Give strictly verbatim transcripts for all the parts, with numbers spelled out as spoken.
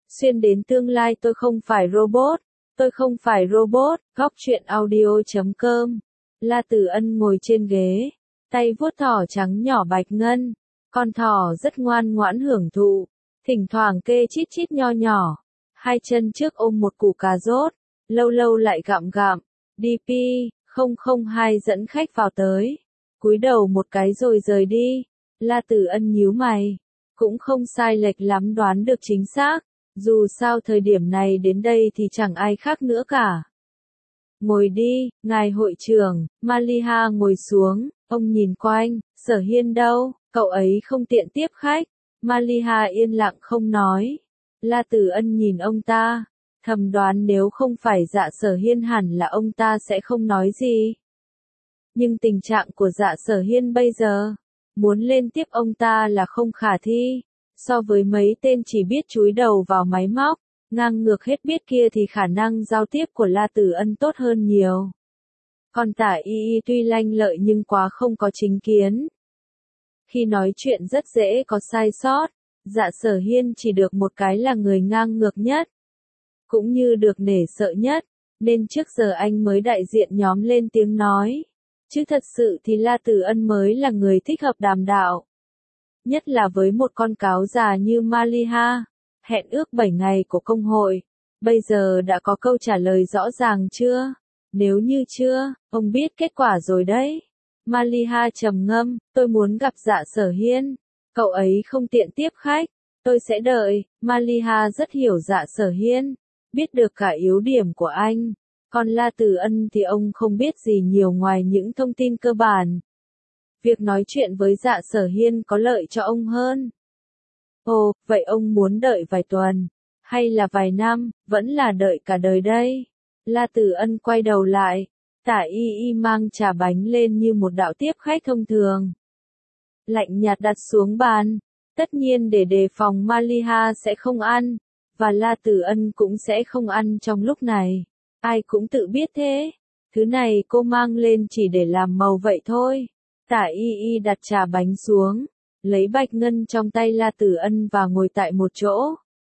xuyên đến tương lai tôi không phải robot, tôi không phải robot, góc truyện audio chấm com. La Tử Ân ngồi trên ghế, tay vuốt thỏ trắng nhỏ bạch ngân, con thỏ rất ngoan ngoãn hưởng thụ, thỉnh thoảng kê chít chít nho nhỏ, hai chân trước ôm một củ cà rốt, lâu lâu lại gặm gặm, đê pê không không hai dẫn khách vào tới, cúi đầu một cái rồi rời đi. La Tử Ân nhíu mày, cũng không sai lệch lắm đoán được chính xác, dù sao thời điểm này đến đây thì chẳng ai khác nữa cả. Ngồi đi, ngài hội trưởng. Maliha ngồi xuống, ông nhìn quanh, Sở Hiên đâu, cậu ấy không tiện tiếp khách. Maliha yên lặng không nói. La Tử Ân nhìn ông ta, thầm đoán nếu không phải Dạ Sở Hiên hẳn là ông ta sẽ không nói gì. Nhưng tình trạng của Dạ Sở Hiên bây giờ, muốn lên tiếp ông ta là không khả thi, so với mấy tên chỉ biết chúi đầu vào máy móc, ngang ngược hết biết kia thì khả năng giao tiếp của La Tử Ân tốt hơn nhiều. Còn Tả Y Y tuy lanh lợi nhưng quá không có chính kiến. Khi nói chuyện rất dễ có sai sót, Dạ Sở Hiên chỉ được một cái là người ngang ngược nhất, cũng như được nể sợ nhất, nên trước giờ anh mới đại diện nhóm lên tiếng nói. Chứ thật sự thì La Tử Ân mới là người thích hợp đàm đạo. Nhất là với một con cáo già như Maliha. Hẹn ước bảy ngày của công hội, bây giờ đã có câu trả lời rõ ràng chưa? Nếu như chưa, ông biết kết quả rồi đấy. Maliha trầm ngâm, tôi muốn gặp Dạ Sở Hiên. Cậu ấy không tiện tiếp khách, tôi sẽ đợi. Maliha rất hiểu Dạ Sở Hiên, biết được cả yếu điểm của anh. Còn La Tử Ân thì ông không biết gì nhiều ngoài những thông tin cơ bản. Việc nói chuyện với Dạ Sở Hiên có lợi cho ông hơn. Ồ, vậy ông muốn đợi vài tuần, hay là vài năm, vẫn là đợi cả đời đây. La Tử Ân quay đầu lại, Tả Y Y mang trà bánh lên như một đạo tiếp khách thông thường. Lạnh nhạt đặt xuống bàn, tất nhiên để đề phòng Maliha sẽ không ăn, và La Tử Ân cũng sẽ không ăn trong lúc này. Ai cũng tự biết thế, thứ này cô mang lên chỉ để làm màu vậy thôi. Tả Y Y đặt trà bánh xuống, lấy bạch ngân trong tay La Tử Ân và ngồi tại một chỗ.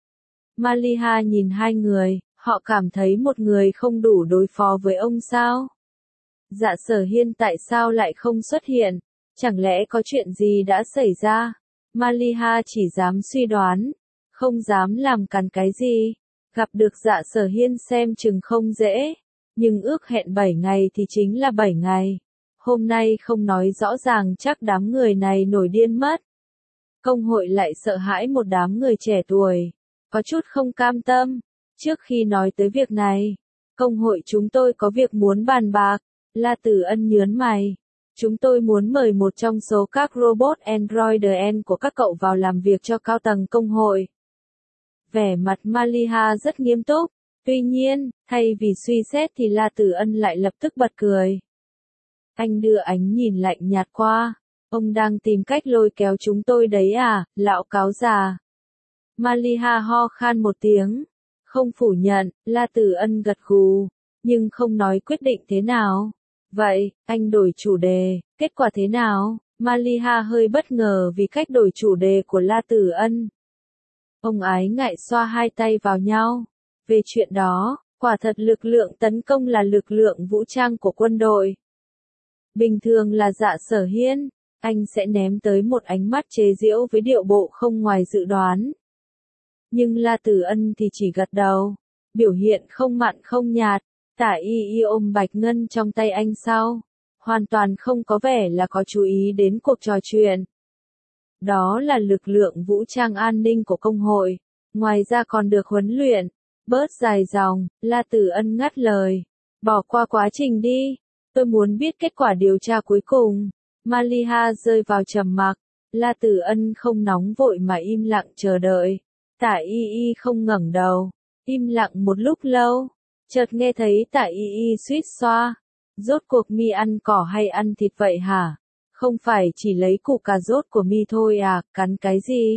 Maliha nhìn hai người, họ cảm thấy một người không đủ đối phó với ông sao? Dạ Sở Hiên tại sao lại không xuất hiện? Chẳng lẽ có chuyện gì đã xảy ra? Maliha chỉ dám suy đoán, không dám làm càn cái gì. Gặp được Dạ Sở Hiên xem chừng không dễ, nhưng ước hẹn bảy ngày thì chính là bảy ngày. Hôm nay không nói rõ ràng chắc đám người này nổi điên mất. Công hội lại sợ hãi một đám người trẻ tuổi, có chút không cam tâm. Trước khi nói tới việc này, công hội chúng tôi có việc muốn bàn bạc. La Tử Ân nhớn mày. Chúng tôi muốn mời một trong số các robot android của các cậu vào làm việc cho cao tầng công hội. Vẻ mặt Maliha rất nghiêm túc, tuy nhiên, thay vì suy xét thì La Tử Ân lại lập tức bật cười. Anh đưa ánh nhìn lạnh nhạt qua, ông đang tìm cách lôi kéo chúng tôi đấy à, lão cáo già. Maliha ho khan một tiếng, không phủ nhận. La Tử Ân gật gù, nhưng không nói quyết định thế nào. Vậy, anh đổi chủ đề, kết quả thế nào? Maliha hơi bất ngờ vì cách đổi chủ đề của La Tử Ân. Ông ái ngại xoa hai tay vào nhau. Về chuyện đó, quả thật lực lượng tấn công là lực lượng vũ trang của quân đội. Bình thường là Dạ Sở Hiên, anh sẽ ném tới một ánh mắt chế giễu với điệu bộ không ngoài dự đoán. Nhưng La Tử Ân thì chỉ gật đầu, biểu hiện không mặn không nhạt. Tả Y Y ôm bạch ngân trong tay anh sau, hoàn toàn không có vẻ là có chú ý đến cuộc trò chuyện. Đó là lực lượng vũ trang an ninh của công hội, ngoài ra còn được huấn luyện. Bớt dài dòng, La Tử Ân ngắt lời. Bỏ qua quá trình đi, tôi muốn biết kết quả điều tra cuối cùng. Maliha rơi vào trầm mặc, La Tử Ân không nóng vội mà im lặng chờ đợi. Tả Y Y không ngẩng đầu, im lặng một lúc lâu, chợt nghe thấy Tả Y Y suýt xoa. Rốt cuộc mi ăn cỏ hay ăn thịt vậy hả? Không phải chỉ lấy củ cà rốt của mi thôi à, cắn cái gì?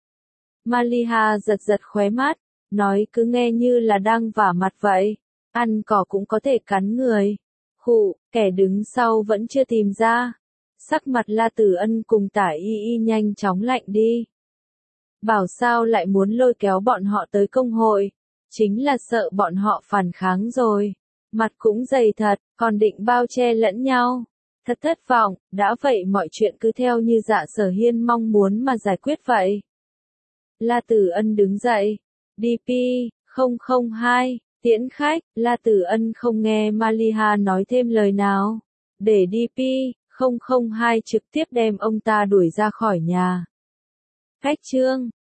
Maliha giật giật khóe mắt, nói cứ nghe như là đang vả mặt vậy. Ăn cỏ cũng có thể cắn người. Khụ, kẻ đứng sau vẫn chưa tìm ra. Sắc mặt La Tử Ân cùng Tả Y Y nhanh chóng lạnh đi. Bảo sao lại muốn lôi kéo bọn họ tới công hội. Chính là sợ bọn họ phản kháng rồi. Mặt cũng dày thật, còn định bao che lẫn nhau. Thật thất vọng, đã vậy mọi chuyện cứ theo như Dạ Sở Hiên mong muốn mà giải quyết vậy. La Tử Ân đứng dậy. đê pê, không không hai, tiễn khách, La Tử Ân không nghe Maliha nói thêm lời nào. Để đê pê, không không hai trực tiếp đem ông ta đuổi ra khỏi nhà. Cách chương